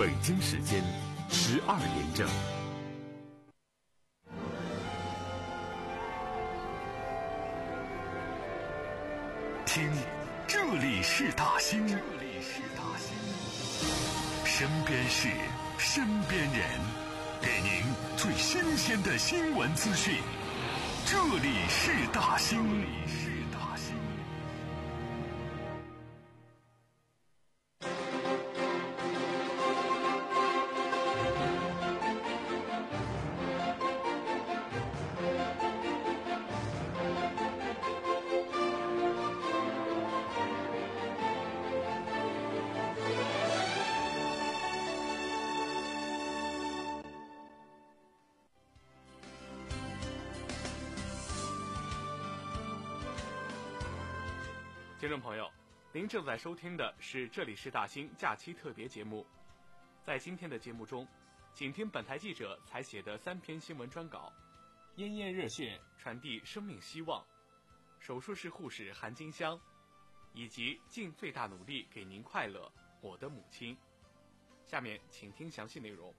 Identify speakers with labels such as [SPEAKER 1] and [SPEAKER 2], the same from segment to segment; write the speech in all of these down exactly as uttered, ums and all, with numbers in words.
[SPEAKER 1] 北京时间十二点整。听，这里是大兴，这里是大兴，身边事，身边人，给您最新鲜的新闻资讯。这里是大兴，这里是大兴。
[SPEAKER 2] 听众朋友，您正在收听的是这里是大兴假期特别节目。在今天的节目中，请听本台记者采写的三篇新闻专稿：咽咽热血传递生命希望，手术室护士韩金香，以及尽最大努力给您快乐，我的母亲。下面请听详细内容。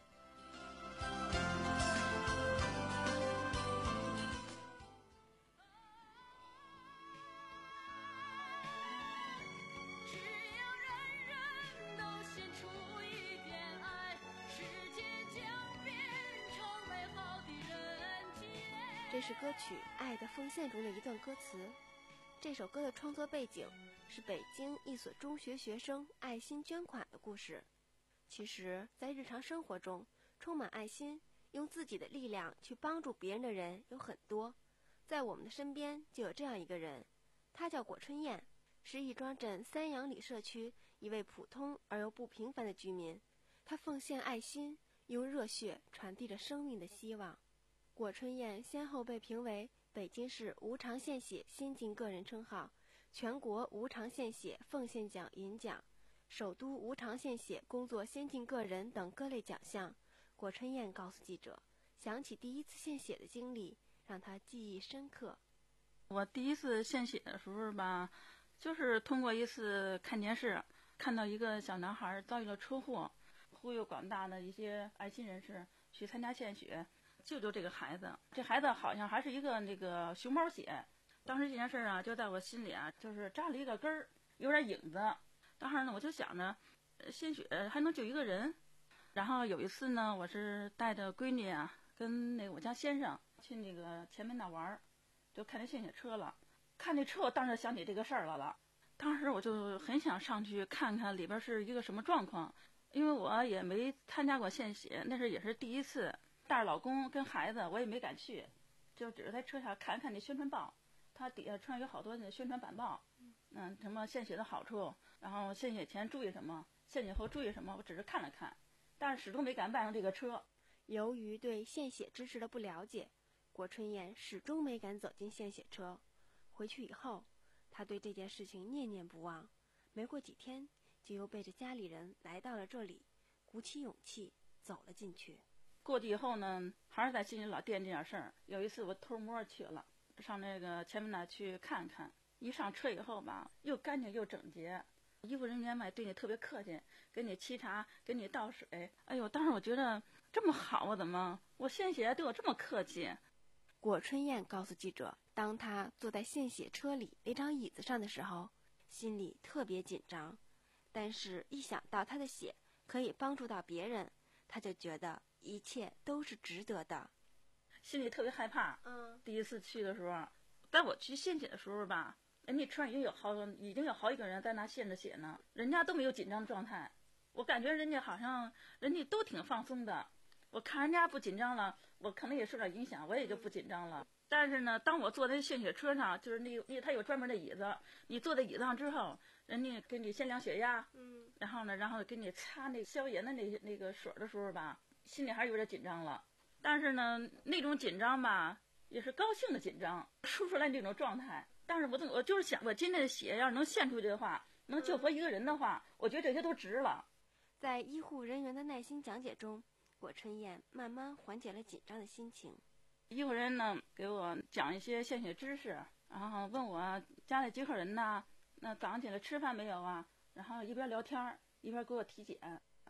[SPEAKER 3] 这是歌曲《爱的奉献》中的一段歌词。这首歌的创作背景是北京一所中学学生爱心捐款的故事。其实，在日常生活中，充满爱心，用自己的力量去帮助别人的人有很多。在我们的身边就有这样一个人，他叫果春燕，是亦庄镇三阳里社区一位普通而又不平凡的居民。他奉献爱心，用热血传递着生命的希望。果春燕先后被评为北京市无偿献血先进个人称号、全国无偿献血奉献奖银奖、首都无偿献血工作先进个人等各类奖项。果春燕告诉记者，想起第一次献血的经历，让她记忆深刻。
[SPEAKER 4] 我第一次献血的时候吧，就是通过一次看电视，看到一个小男孩遭遇了车祸，呼吁广大的一些爱心人士去参加献血，救救这个孩子。这孩子好像还是一个那个熊猫血。当时这件事啊，就在我心里啊，就是扎了一个根儿，有点影子。当时呢，我就想着，献血还能救一个人。然后有一次呢，我是带着闺女啊，跟那个我家先生去那个前门那玩，就看那献血车了。看那车，我当时想起这个事儿来了。当时我就很想上去看看里边是一个什么状况，因为我也没参加过献血，那是也是第一次。带着老公跟孩子，我也没敢去，就只是在车上看看那宣传报，它底下穿有好多那宣传板报，嗯，什么献血的好处，然后献血前注意什么，献血后注意什么，我只是看了看，但是始终没敢办上这个车。
[SPEAKER 3] 由于对献血知识的不了解，果春燕始终没敢走进献血车。回去以后，她对这件事情念念不忘，没过几天就又背着家里人来到了这里，鼓起勇气走了进去。
[SPEAKER 4] 过去以后呢，还是在心里老惦记这点事儿。有一次我偷摸去了，上那个前面那去看看。一上车以后吧，又干净又整洁，医护人员嘛对你特别客气，给你沏茶，给你倒水。哎呦，当时我觉得这么好啊，怎么我献血对我这么客气？
[SPEAKER 3] 果春燕告诉记者，当她坐在献血车里那张椅子上的时候，心里特别紧张，但是一想到她的血可以帮助到别人，她就觉得一切都是值得的，
[SPEAKER 4] 心里特别害怕。
[SPEAKER 3] 嗯，
[SPEAKER 4] 第一次去的时候，在我去献血的时候吧，人家车上已经有好已经有好几个人在那献着血呢，人家都没有紧张的状态。我感觉人家好像人家都挺放松的。我看人家不紧张了，我可能也受点影响，我也就不紧张了。但是呢，当我坐在献血车上，就是那那他有专门的椅子，你坐在椅子上之后，人家给你先量血压，嗯，然后呢，然后给你擦那消炎的那那个水的时候吧，心里还是有点紧张了。但是呢，那种紧张吧，也是高兴的紧张，说出来那种状态。但是我我就是想，我今天的血要是能献出去的话，能救活一个人的话，我觉得这些都值了。
[SPEAKER 3] 在医护人员的耐心讲解中，果春燕慢慢缓解了紧张的心情。
[SPEAKER 4] 医护人呢给我讲一些献血知识，然后问我家里几口人呢，那早上起来吃饭没有啊？然后一边聊天一边给我体检。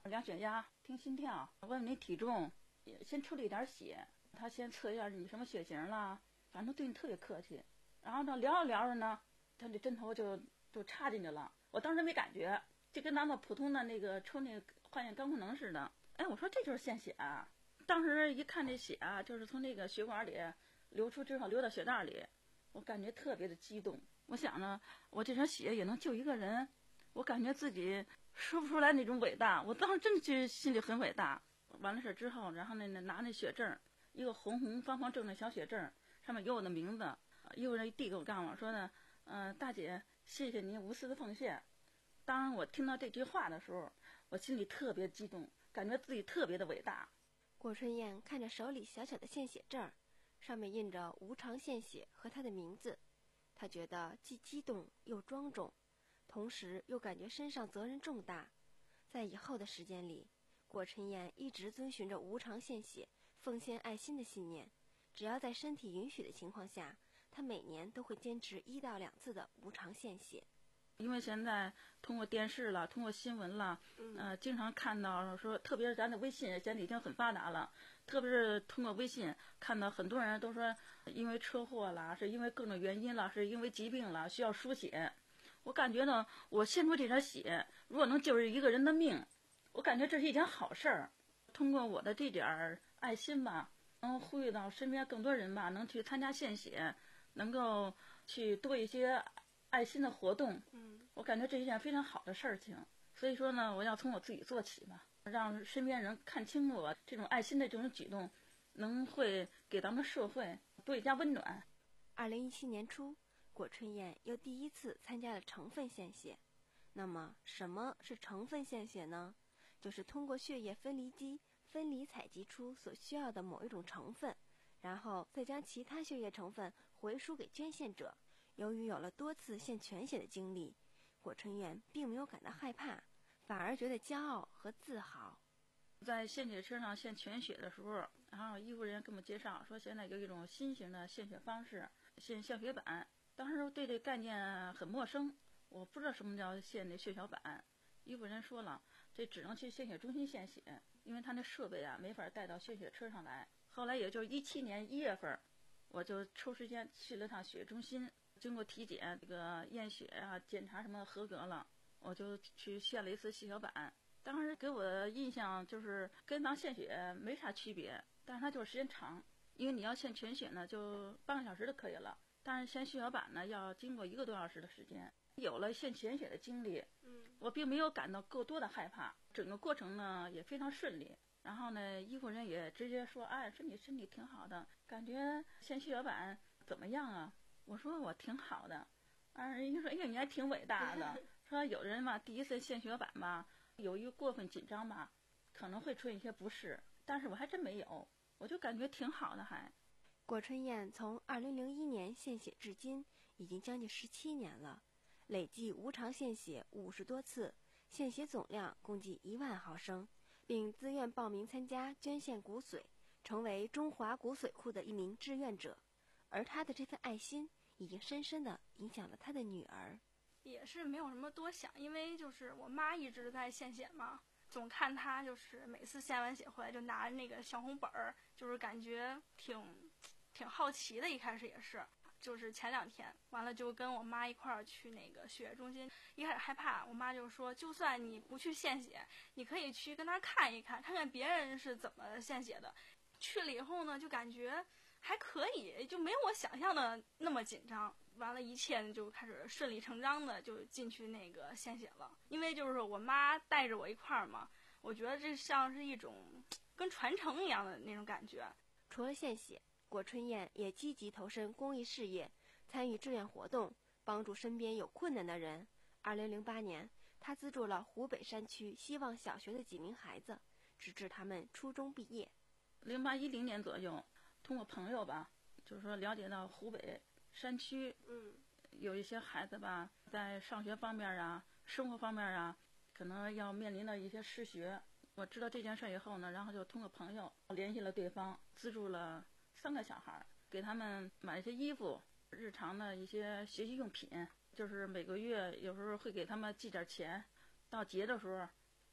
[SPEAKER 4] 量血压、听心跳，问问你体重，先抽了一点血，他先测一下你什么血型啦，反正对你特别客气。然后呢，聊着聊着呢，他这针头就就插进去了，我当时没感觉，就跟咱们普通的那个抽那个化验肝功能似的。哎，我说这就是献血啊！当时一看这血啊，就是从那个血管里流出之后流到血袋里，我感觉特别的激动。我想呢，我这点血也能救一个人，我感觉自己说不出来那种伟大。我当时真是心里很伟大。完了事之后，然后呢拿那血证，一个红红方方正的小血证，上面有我的名字。有人递给我干我说呢，嗯、呃，大姐，谢谢您无私的奉献。当我听到这句话的时候，我心里特别激动，感觉自己特别的伟大。
[SPEAKER 3] 郭春燕看着手里小小的献血证，上面印着无偿献血和她的名字，她觉得既激动又庄重，同时又感觉身上责任重大。在以后的时间里，郭春燕一直遵循着无偿献血、奉献爱心的信念，只要在身体允许的情况下，她每年都会坚持一到两次的无偿献血。
[SPEAKER 4] 因为现在通过电视了，通过新闻了，呃，经常看到说，特别是咱的微信现在已经很发达了，特别是通过微信看到很多人都说，因为车祸啦，是因为各种原因了，是因为疾病了，需要输血。我感觉呢，我献出这点血，如果能救一个人的命，我感觉这是一件好事儿。通过我的这点爱心吧，能呼吁到身边更多人吧，能去参加献血，能够去多一些爱心的活动，嗯，我感觉这是一件非常好的事情。所以说呢，我要从我自己做起吧，让身边人看清楚我这种爱心的这种举动，能会给咱们社会多一加温暖。
[SPEAKER 3] 二零一七年初，郭春燕又第一次参加了成分献血。那么，什么是成分献血呢？就是通过血液分离机分离采集出所需要的某一种成分，然后再将其他血液成分回输给捐献者。由于有了多次献全血的经历，郭春燕并没有感到害怕，反而觉得骄傲和自豪。
[SPEAKER 4] 在献血车上献全血的时候，然后医护人员给我们介绍说，现在有一种新型的献血方式，献血小板。当时对这概念很陌生，我不知道什么叫献那血小板。医护人员说了，这只能去献血中心献血，因为他那设备啊没法带到献血车上来。后来也就是一七年一月份，我就抽时间去了趟血液中心，经过体检，这个验血啊、检查什么合格了，我就去献了一次血小板。当时给我的印象就是跟咱献血没啥区别，但是它就是时间长，因为你要献全血呢，就半个小时就可以了，但是献血小板呢，要经过一个多小时的时间。有了献全血的经历，我并没有感到过多的害怕，整个过程呢也非常顺利。然后呢，医护人也直接说，哎，说你身体挺好的，感觉献血小板怎么样啊？我说我挺好的。啊，人家说，哎呀，你还挺伟大的。说有人嘛，第一次献血小板吧，由于过分紧张吧，可能会出现一些不适，但是我还真没有，我就感觉挺好的还。
[SPEAKER 3] 郭春燕从二零零一年献血至今，已经将近十七年了，累计无偿献血五十多次，献血总量共计一万毫升，并自愿报名参加捐献骨髓，成为中华骨髓库的一名志愿者。而他的这份爱心已经深深地影响了他的女儿。
[SPEAKER 5] 也是没有什么多想，因为就是我妈一直在献血嘛，总看她就是每次献完血回来就拿那个小红本儿，就是感觉挺挺好奇的。一开始也是，就是前两天完了就跟我妈一块儿去那个血液中心，一开始害怕，我妈就说，就算你不去献血，你可以去跟那儿看一看，看看别人是怎么献血的。去了以后呢，就感觉还可以，就没有我想象的那么紧张。完了，一切就开始顺理成章的就进去那个献血了。因为就是我妈带着我一块儿嘛，我觉得这像是一种跟传承一样的那种感觉。
[SPEAKER 3] 除了献血，郭春燕也积极投身公益事业，参与志愿活动，帮助身边有困难的人。二零零八年，她资助了湖北山区希望小学的几名孩子，直至他们初中毕业。
[SPEAKER 4] 零八一零年左右，通过朋友吧，就是说了解到湖北山区，嗯，有一些孩子吧，在上学方面啊、生活方面啊，可能要面临到一些失学。我知道这件事以后呢，然后就通过朋友联系了对方，资助了三个小孩，给他们买一些衣服、日常的一些学习用品，就是每个月有时候会给他们寄点钱，到节的时候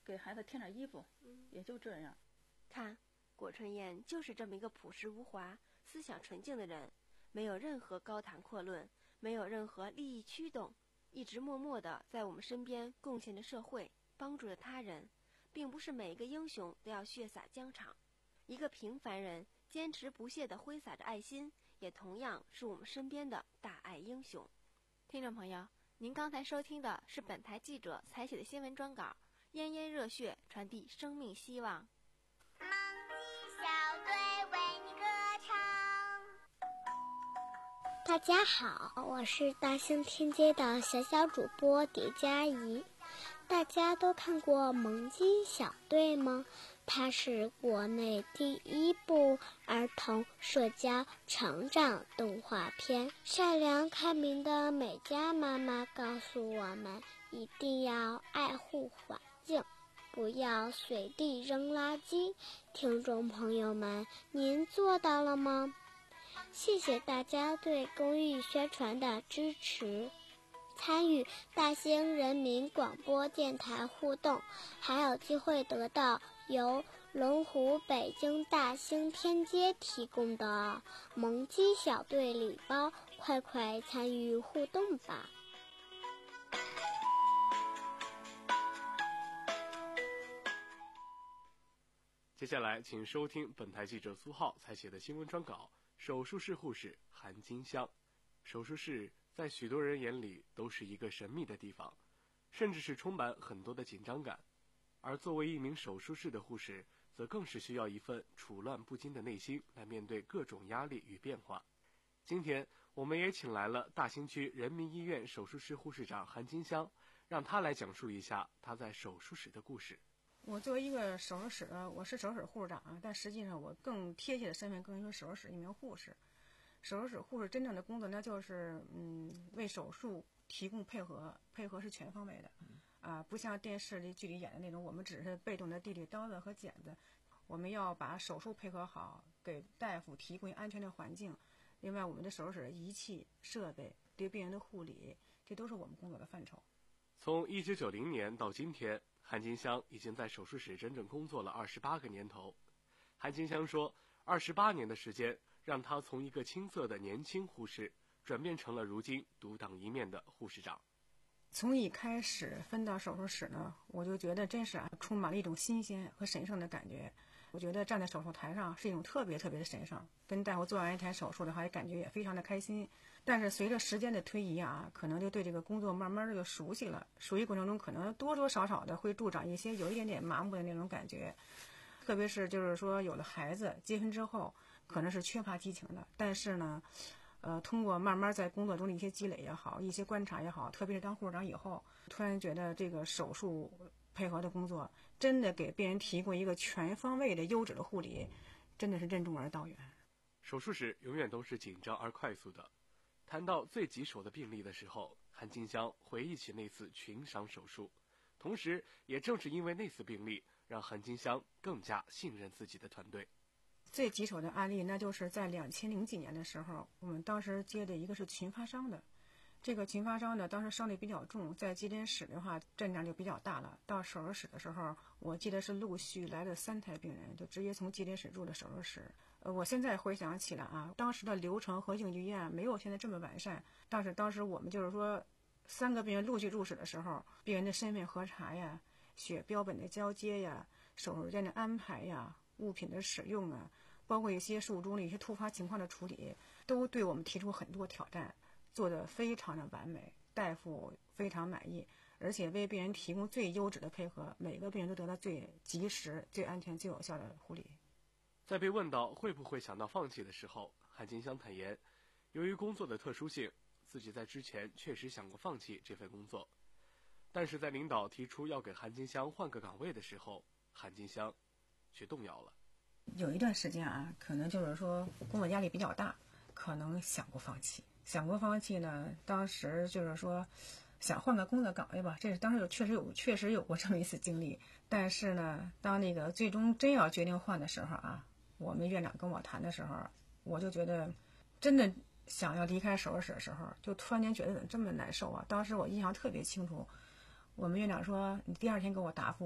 [SPEAKER 4] 给孩子添点衣服，也就这样。
[SPEAKER 3] 看，果春燕就是这么一个朴实无华、思想纯净的人，没有任何高谈阔论，没有任何利益驱动，一直默默地在我们身边贡献着社会，帮助着他人。并不是每一个英雄都要血洒疆场，一个平凡人坚持不懈地挥洒着爱心，也同样是我们身边的大爱英雄。听众朋友，您刚才收听的是本台记者采写的新闻专稿，炎炎热血传递生命希望。
[SPEAKER 6] 梦鸡小队为你歌唱。大家好，我是大兴天街的小小主播蝶佳怡。大家都看过《萌鸡小队》吗？它是国内第一部儿童社交成长动画片。善良开明的美嘉妈妈告诉我们，一定要爱护环境，不要随地扔垃圾。听众朋友们，您做到了吗？谢谢大家对公益宣传的支持。参与大兴人民广播电台互动，还有机会得到由龙湖北京大兴天街提供的萌鸡小队礼包，快快参与互动吧。
[SPEAKER 2] 接下来请收听本台记者苏浩采写的新闻专稿，手术室护士韩金香。手术室在许多人眼里都是一个神秘的地方，甚至是充满很多的紧张感。而作为一名手术室的护士，则更是需要一份处乱不惊的内心来面对各种压力与变化。今天我们也请来了大兴区人民医院手术室护士长韩金香，让她来讲述一下她在手术室的故事。
[SPEAKER 7] 我作为一个手术室，我是手术室护士长，但实际上我更贴切的身份更是手术室一名护士。手术室护士真正的工作呢，就是嗯，为手术提供配合，配合是全方位的，啊，不像电视里剧里演的那种，我们只是被动的递递刀子和剪子，我们要把手术配合好，给大夫提供安全的环境。另外，我们的手术室的仪器设备、对病人的护理，这都是我们工作的范畴。
[SPEAKER 2] 从一九九零年到今天，韩金香已经在手术室整整工作了二十八个年头。韩金香说，二十八年的时间让她从一个青涩的年轻护士转变成了如今独当一面的护士长。
[SPEAKER 7] 从一开始分到手术室呢，我就觉得真是啊，充满了一种新鲜和神圣的感觉。我觉得站在手术台上是一种特别特别的神圣，跟大夫做完一台手术的话，也感觉也非常的开心。但是随着时间的推移啊，可能就对这个工作慢慢的就熟悉了。熟悉过程中，可能多多少少的会助长一些有一点点麻木的那种感觉。特别是就是说有了孩子，结婚之后，可能是缺乏激情的。但是呢，呃，通过慢慢在工作中的一些积累也好，一些观察也好，特别是当护士长以后，突然觉得这个手术配合的工作，真的给病人提供一个全方位的优质的护理，真的是任重而道远。
[SPEAKER 2] 手术室永远都是紧张而快速的。谈到最棘手的病例的时候，韩金香回忆起那次群伤手术，同时也正是因为那次病例，让韩金香更加信任自己的团队。
[SPEAKER 7] 最棘手的案例，那就是在两千零几年的时候，我们当时接的一个是群发伤的。这个群发伤呢，当时伤得比较重，在急诊室的话阵仗就比较大了。到手术室的时候，我记得是陆续来了三台病人，就直接从急诊室入了手术室。呃，我现在回想起来啊，当时的流程和应急预案没有现在这么完善，但是当时我们就是说，三个病人陆续入室的时候，病人的身份核查呀、血标本的交接呀、手术间的安排呀、物品的使用啊，包括一些术中的一些突发情况的处理，都对我们提出很多挑战，做得非常的完美，大夫非常满意，而且为病人提供最优质的配合，每个病人都得到最及时、最安全、最有效的护理。
[SPEAKER 2] 在被问到会不会想到放弃的时候，韩金香坦言，由于工作的特殊性，自己在之前确实想过放弃这份工作，但是在领导提出要给韩金香换个岗位的时候，韩金香却动摇了。
[SPEAKER 7] 有一段时间啊，可能就是说工作压力比较大，可能想过放弃。想过放弃呢，当时就是说想换个工作岗位吧，这是当时有确实有确实有过这么一次经历。但是呢，当那个最终真要决定换的时候啊，我们院长跟我谈的时候，我就觉得真的想要离开手术室的时候，就突然间觉得怎么这么难受啊。当时我印象特别清楚，我们院长说你第二天给我答复吧，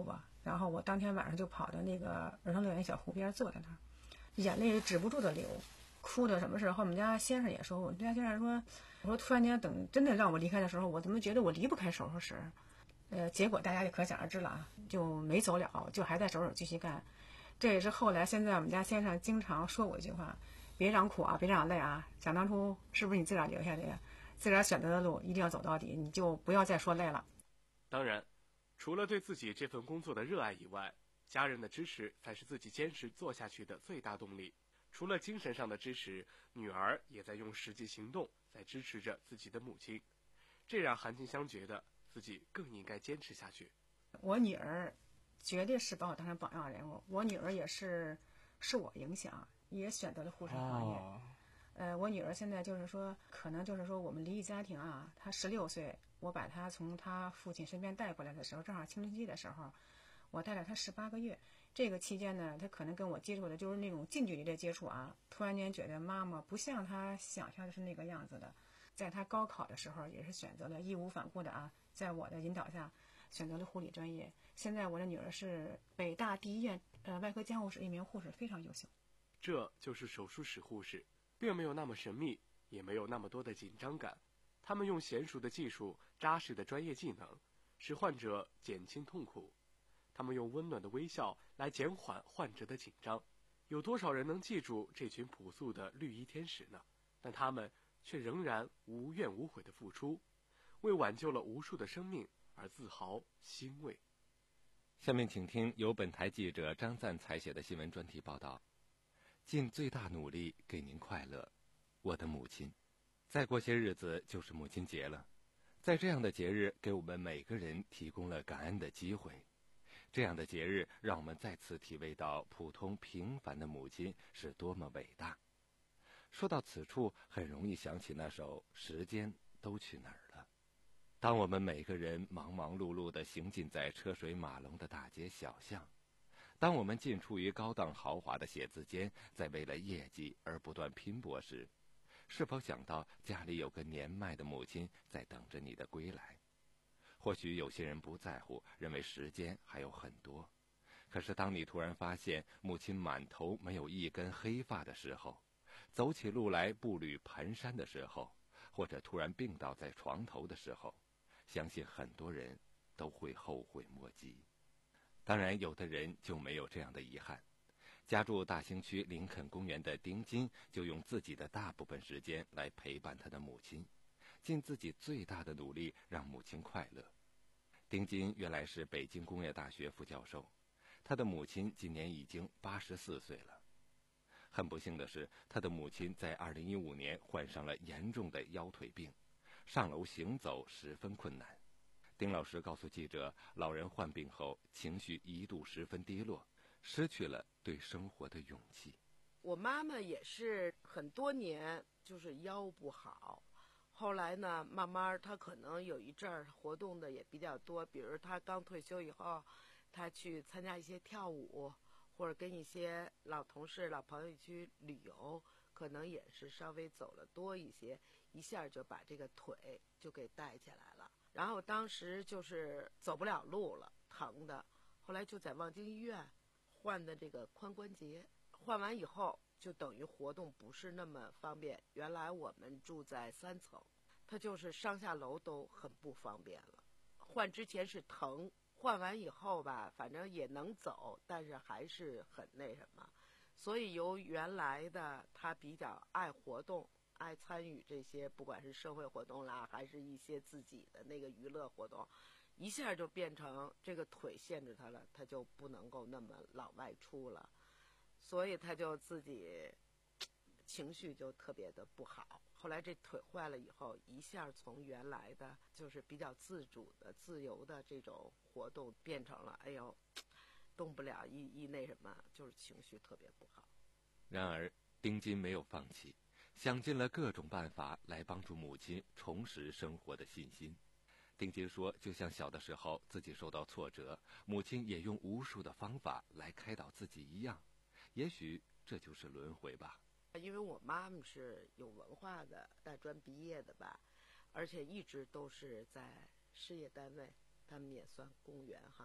[SPEAKER 7] 然后我当天晚上就跑到那个儿童乐园小湖边坐在那儿，眼泪止不住的流，哭的什么时候？我们家先生也说，我们家先生说，我说突然间等真的让我离开的时候，我怎么觉得我离不开手手石？呃，结果大家就可想而知了啊，就没走了，就还在手手继续干。这也是后来现在我们家先生经常说我一句话，别让苦啊，别让累啊，想当初是不是你自个儿留下的呀？自个儿选择的路一定要走到底，你就不要再说累了。
[SPEAKER 2] 当然，除了对自己这份工作的热爱以外，家人的支持才是自己坚持做下去的最大动力。除了精神上的支持，女儿也在用实际行动在支持着自己的母亲，这让韩静香觉得自己更应该坚持下去。
[SPEAKER 7] 我女儿绝对是把我当成榜样人物，我女儿也是受我影响，也选择了护士行业。哦、呃，我女儿现在就是说，可能就是说我们离异家庭啊，她十六岁，我把她从她父亲身边带过来的时候，正好青春期的时候，我带了她十八个月。这个期间呢，她可能跟我接触的就是那种近距离的接触啊，突然间觉得妈妈不像她想象的是那个样子的。在她高考的时候，也是选择了义无反顾的啊，在我的引导下选择了护理专业。现在我的女儿是北大第一院呃外科监护室一名护士，非常优秀。
[SPEAKER 2] 这就是手术室护士，并没有那么神秘，也没有那么多的紧张感。他们用娴熟的技术、扎实的专业技能，使患者减轻痛苦。他们用温暖的微笑来减缓患者的紧张。有多少人能记住这群朴素的绿衣天使呢？但他们却仍然无怨无悔的付出，为挽救了无数的生命而自豪欣慰。
[SPEAKER 8] 下面请听由本台记者张赞采写的新闻专题报道。尽最大努力给您快乐，我的母亲。再过些日子就是母亲节了，在这样的节日给我们每个人提供了感恩的机会。这样的节日让我们再次体味到普通平凡的母亲是多么伟大。说到此处，很容易想起那首《时间都去哪儿了》。当我们每个人忙忙碌碌地行进在车水马龙的大街小巷，当我们进出于高档豪华的写字间，在为了业绩而不断拼搏时，是否想到家里有个年迈的母亲在等着你的归来？或许有些人不在乎，认为时间还有很多。可是当你突然发现母亲满头没有一根黑发的时候，走起路来步履蹒跚的时候，或者突然病倒在床头的时候，相信很多人都会后悔莫及。当然，有的人就没有这样的遗憾。家住大兴区林肯公园的丁金就用自己的大部分时间来陪伴他的母亲，尽自己最大的努力让母亲快乐。丁金原来是北京工业大学副教授，他的母亲今年已经八十四岁了。很不幸的是，他的母亲在二零一五年患上了严重的腰腿病，上楼行走十分困难。丁老师告诉记者，老人患病后情绪一度十分低落，失去了对生活的勇气。
[SPEAKER 9] 我妈妈也是很多年就是腰不好，后来呢慢慢她可能有一阵儿活动的也比较多，比如她刚退休以后，她去参加一些跳舞，或者跟一些老同事老朋友去旅游，可能也是稍微走了多一些，一下就把这个腿就给带起来了。然后当时就是走不了路了，疼的，后来就在望京医院换的这个髋关节，换完以后就等于活动不是那么方便。原来我们住在三层，他就是上下楼都很不方便了。换之前是疼，换完以后吧，反正也能走，但是还是很那什么。所以由原来的他比较爱活动，爱参与这些不管是社会活动啦，还是一些自己的那个娱乐活动，一下就变成这个腿限制他了，他就不能够那么老外出了，所以他就自己情绪就特别的不好。后来这腿坏了以后，一下从原来的就是比较自主的自由的这种活动变成了哎呦动不了，一一那什么，就是情绪特别不好。
[SPEAKER 8] 然而丁金没有放弃，想尽了各种办法来帮助母亲重拾生活的信心。丁金说，就像小的时候自己受到挫折，母亲也用无数的方法来开导自己一样，也许这就是轮回吧。
[SPEAKER 9] 因为我妈妈是有文化的，大专毕业的吧，而且一直都是在事业单位，他们也算公务员哈，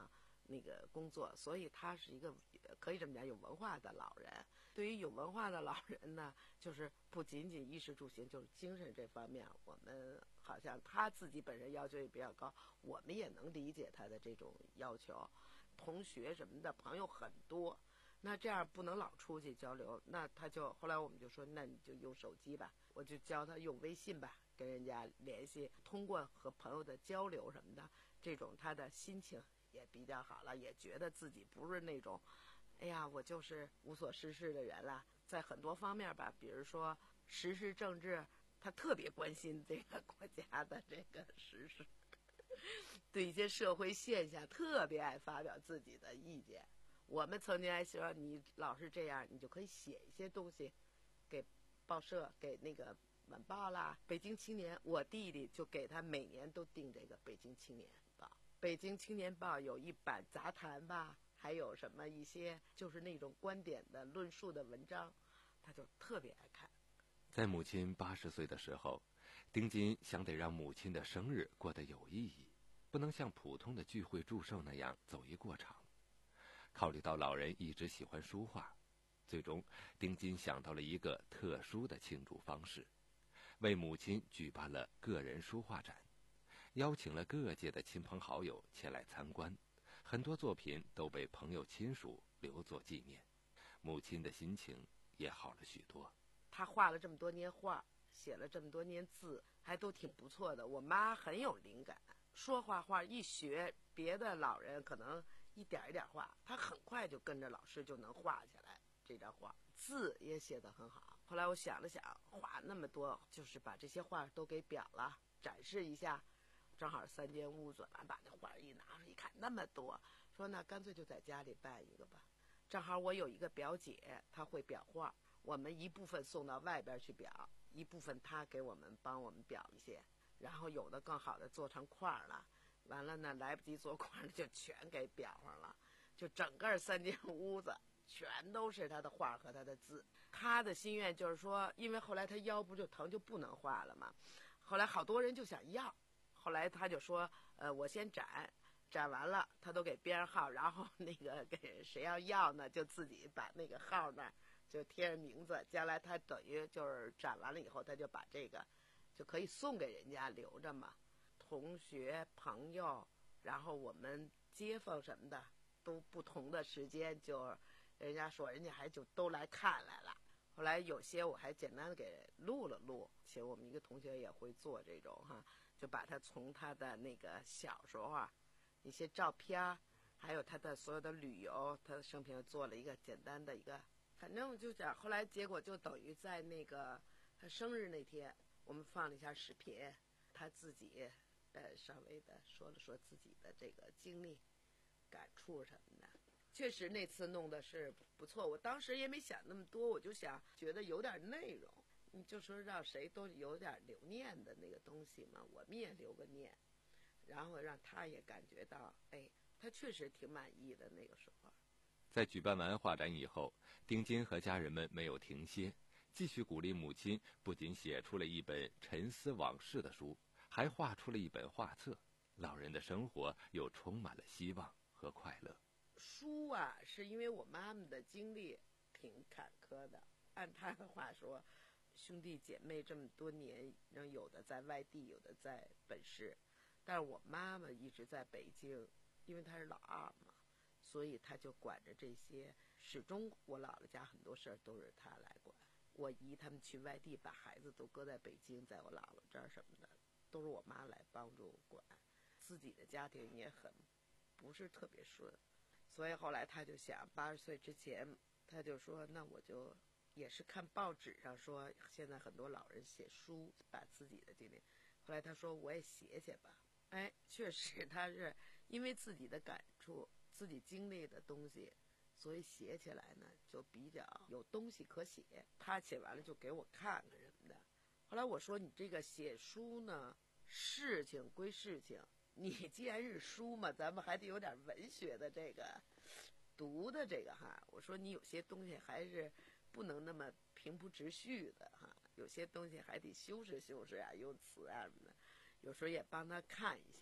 [SPEAKER 9] 那个工作，所以他是一个可以这么讲有文化的老人。对于有文化的老人呢，就是不仅仅衣食住行，就是精神这方面，我们好像他自己本身要求也比较高，我们也能理解他的这种要求。同学什么的朋友很多，那这样不能老出去交流，那他就后来我们就说，那你就用手机吧，我就教他用微信吧，跟人家联系，通过和朋友的交流什么的，这种他的心情也比较好了，也觉得自己不是那种哎呀我就是无所事事的人了。在很多方面吧，比如说时事政治，他特别关心这个国家的这个时事，对一些社会现象特别爱发表自己的意见。我们曾经还说，你老是这样，你就可以写一些东西给报社，给那个晚报啦，北京青年，我弟弟就给他每年都订这个北京青年报。北京青年报有一版杂谈吧，还有什么一些就是那种观点的论述的文章，他就特别爱看。
[SPEAKER 8] 在母亲八十岁的时候，丁金想得让母亲的生日过得有意义，不能像普通的聚会祝寿那样走一过场。考虑到老人一直喜欢书画，最终丁金想到了一个特殊的庆祝方式，为母亲举办了个人书画展，邀请了各界的亲朋好友前来参观，很多作品都被朋友亲属留作纪念，母亲的心情也好了许多。
[SPEAKER 9] 他画了这么多年画，写了这么多年字，还都挺不错的。我妈很有灵感，说画画一学，别的老人可能一点一点画，他很快就跟着老师就能画起来这张画，字也写得很好。后来我想了想，画那么多，就是把这些画都给裱了，展示一下。正好三间屋子，把那画一拿出一看，那么多，说那干脆就在家里办一个吧。正好我有一个表姐，她会裱画，我们一部分送到外边去裱，一部分她给我们帮我们裱一些，然后有的更好的做成块了，完了呢来不及做块了，就全给裱上了，就整个三间屋子全都是他的画和他的字。他的心愿就是说，因为后来他腰不就疼就不能画了嘛，后来好多人就想要，后来他就说呃，我先展，展完了他都给编号，然后那个给谁要要呢，就自己把那个号那儿就贴上名字，将来他等于就是展完了以后，他就把这个就可以送给人家留着嘛。同学朋友，然后我们街坊什么的都不同的时间，就人家说人家还就都来看来了。后来有些我还简单的给录了录，其实我们一个同学也会做这种哈，就把他从他的那个小时候啊一些照片，还有他的所有的旅游，他的生平做了一个简单的一个，反正我就讲，后来结果就等于在那个他生日那天，我们放了一下视频，他自己呃稍微的说了说自己的这个经历、感触什么的。确实那次弄的是不错，我当时也没想那么多，我就想觉得有点内容，你就说让谁都有点留念的那个东西嘛，我们也留个念，然后让他也感觉到，哎，他确实挺满意的那个时候。
[SPEAKER 8] 在举办完画展以后，丁金和家人们没有停歇，继续鼓励母亲，不仅写出了一本沉思往事的书，还画出了一本画册，老人的生活又充满了希望和快乐。
[SPEAKER 9] 书啊，是因为我妈妈的经历挺坎坷的，按她的话说，兄弟姐妹这么多年，能有的在外地，有的在本市，但是我妈妈一直在北京，因为她是老二嘛，所以她就管着这些，始终我姥姥家很多事儿都是她来管。我姨他们去外地，把孩子都搁在北京，在我姥姥这儿什么的，都是我妈来帮助管。自己的家庭也很不是特别顺，所以后来他就想，八十岁之前，他就说，那我就也是看报纸上说，现在很多老人写书，把自己的经历。后来他说，我也写写吧。哎，确实他是因为自己的感触，自己经历的东西，所以写起来呢就比较有东西可写。他写完了就给我看看什么的。后来我说，你这个写书呢，事情归事情，你既然是书嘛，咱们还得有点文学的这个读的这个哈。我说你有些东西还是不能那么平铺直叙的哈，有些东西还得修饰修饰啊，用词啊什么的。有时候也帮他看一些，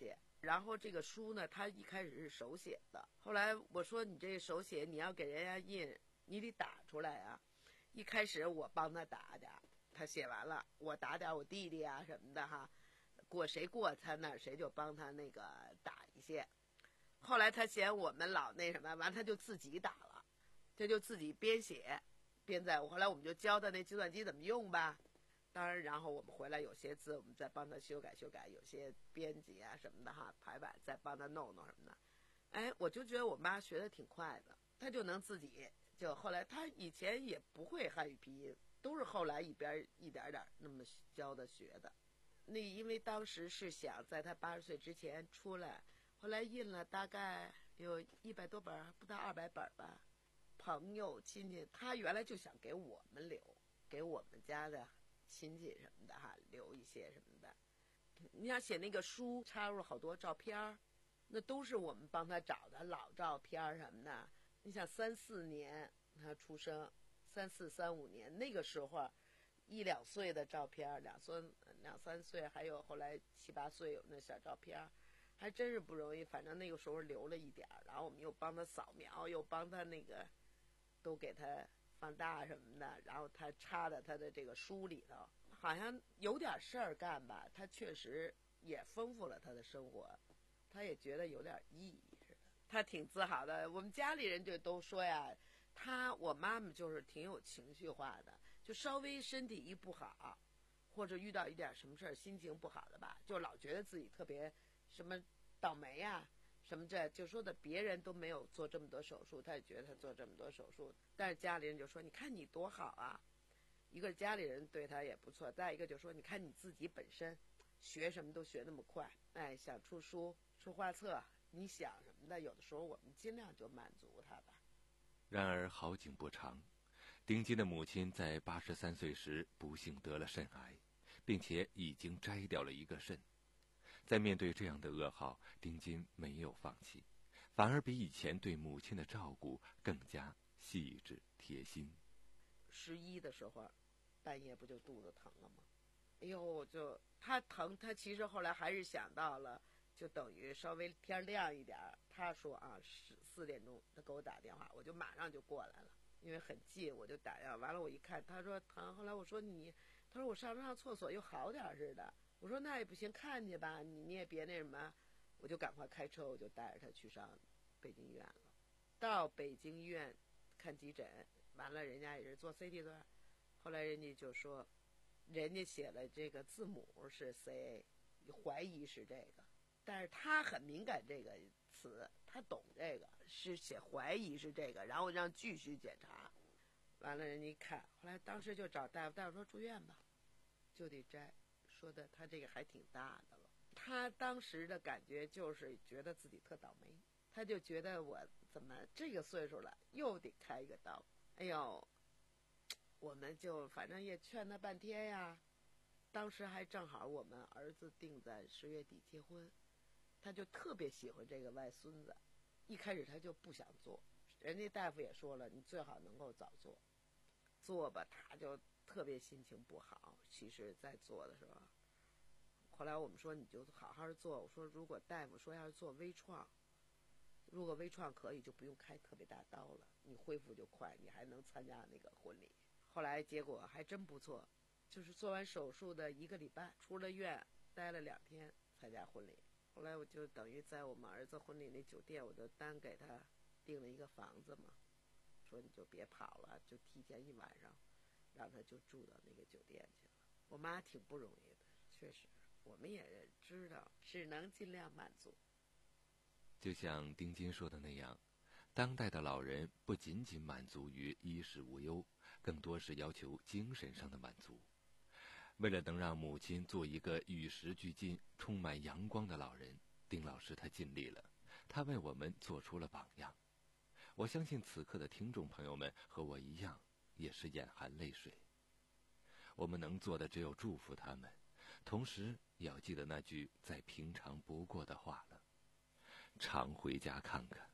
[SPEAKER 9] 然后这个书呢，他一开始是手写的，后来我说你这手写你要给人家印，你得打出来啊。一开始我帮他打点，他写完了，我打点我弟弟啊什么的哈，过谁过他那儿谁就帮他那个打一些。后来他嫌我们老那什么，完他就自己打了，这就自己编写编在。后来我们就教他那计算机怎么用吧。当然，然后我们回来有些字我们再帮他修改修改，有些编辑啊什么的哈，排版再帮他弄弄什么的。哎，我就觉得我妈学的挺快的，她就能自己就后来她以前也不会汉语拼音，都是后来一边一点点那么教的学的。那因为当时是想在她八十岁之前出来，后来印了大概有一百多本，不到二百本吧。朋友亲戚，她原来就想给我们留，给我们家的亲戚什么的哈，留一些什么的。你想写那个书，插入了好多照片，那都是我们帮他找的老照片什么的。你想三四年他出生，三四三五年那个时候，一两岁的照片，两岁两三岁，还有后来七八岁有那小照片，还真是不容易。反正那个时候留了一点，然后我们又帮他扫描，又帮他那个都给他放大什么的，然后他插在他的这个书里头，好像有点事儿干吧，他确实也丰富了他的生活，他也觉得有点意义似的，他挺自豪的。我们家里人就都说呀，他我妈妈就是挺有情绪化的，就稍微身体一不好，或者遇到一点什么事儿，心情不好的吧，就老觉得自己特别什么倒霉呀、什么这就说的别人都没有做这么多手术，他也觉得他做这么多手术，但是家里人就说你看你多好啊，一个家里人对他也不错，再一个就说你看你自己本身学什么都学那么快，哎，想出书出画册，你想什么的，有的时候我们尽量就满足他吧。
[SPEAKER 8] 然而好景不长，丁金的母亲在八十三岁时不幸得了肾癌，并且已经摘掉了一个肾。在面对这样的噩耗，丁金没有放弃，反而比以前对母亲的照顾更加细致贴心。
[SPEAKER 9] 十一的时候，半夜不就肚子疼了吗？哎呦，就他疼，他其实后来还是想到了，就等于稍微天亮一点，他说啊，十四点钟他给我打电话，我就马上就过来了，因为很近，我就打电话。完了我一看，他说疼，后来我说你，他说我上上厕所又好点似的。我说那也不行，看去吧，你你也别那什么，我就赶快开车，我就带着他去上北京医院了。到北京医院看急诊，完了人家也是做 C T 的，后来人家就说，人家写了这个字母是 C A， 怀疑是这个，但是他很敏感这个词，他懂这个，是写怀疑是这个，然后让继续检查。完了人家一看，后来当时就找大夫，大夫说住院吧，就得摘。说的他这个还挺大的了，他当时的感觉就是觉得自己特倒霉，他就觉得我怎么这个岁数了又得开一个刀。哎呦，我们就反正也劝他半天呀。当时还正好我们儿子定在十月底结婚，他就特别喜欢这个外孙子，一开始他就不想做，人家大夫也说了，你最好能够早做，做吧，他就特别心情不好。其实在做的时候，后来我们说你就好好做，我说如果大夫说要是做微创，如果微创可以就不用开特别大刀了，你恢复就快，你还能参加那个婚礼。后来结果还真不错，就是做完手术的一个礼拜出了院，待了两天参加婚礼。后来我就等于在我们儿子婚礼那酒店，我就单给他订了一个房子嘛，说你就别跑了，就提前一晚上让他就住到那个酒店去了。我妈挺不容易的，确实我们也知道只能尽量满足。
[SPEAKER 8] 就像丁金说的那样，当代的老人不仅仅满足于衣食无忧，更多是要求精神上的满足。为了能让母亲做一个与时俱进、充满阳光的老人，丁老师他尽力了，他为我们做出了榜样。我相信此刻的听众朋友们和我一样，也是眼含泪水。我们能做的只有祝福他们，同时也要记得那句再平常不过的话了：常回家看看。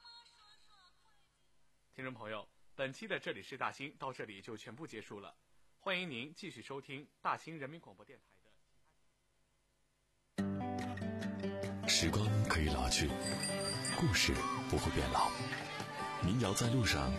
[SPEAKER 2] 听众朋友，本期的这里是大兴到这里就全部结束了。 欢迎您继续收听大兴人民广播电台
[SPEAKER 1] 的。时光可以老去，故事不会变老。民谣在路上，